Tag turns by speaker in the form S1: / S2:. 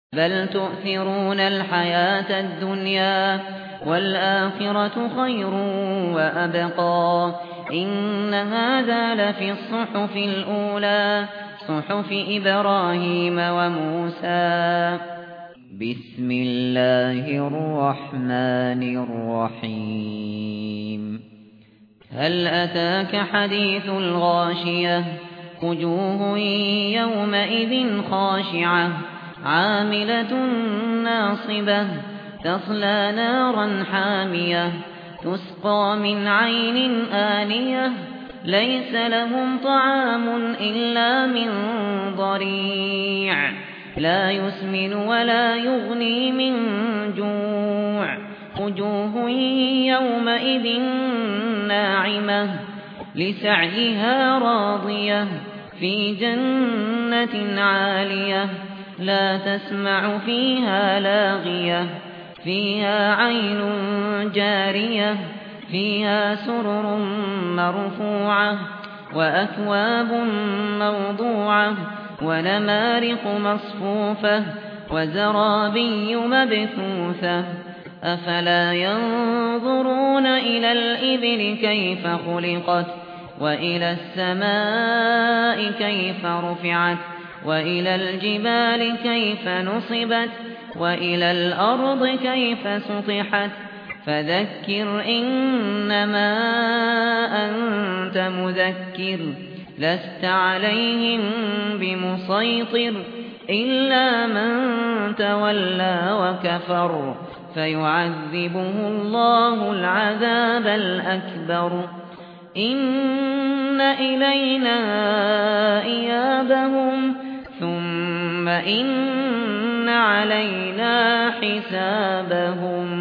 S1: بل تؤثرون الحياة الدنيا والآخرة خير وأبقى إن هذا لفي الصحف الأولى صحف إبراهيم وموسى. بسم الله الرحمن الرحيم. هل أتاك حديث الغاشية وجوه يومئذ خاشعة عاملة ناصبة تصلى نارا حامية تسقى من عين آنية ليس لهم طعام إلا من ضريع لا يسمن ولا يغني من جوع وجوه يومئذ ناعمة لسعيها راضية في جنة عالية لا تسمع فيها لاغية فيها عين جارية فيها سرر مرفوعة وأكواب موضوعة ونمارق مصفوفة وزرابي مبثوثة أفلا ينظرون إلى الإبل كيف خلقت وإلى السماء كيف رفعت وإلى الجبال كيف نصبت وإلى الأرض كيف سطحت فذكر إنما أنت مذكر لست عليهم بمسيطر إلا من تولى وكفر فيعذبه الله العذاب الأكبر إن إلينا إيابهم ثم إن علينا حسابهم.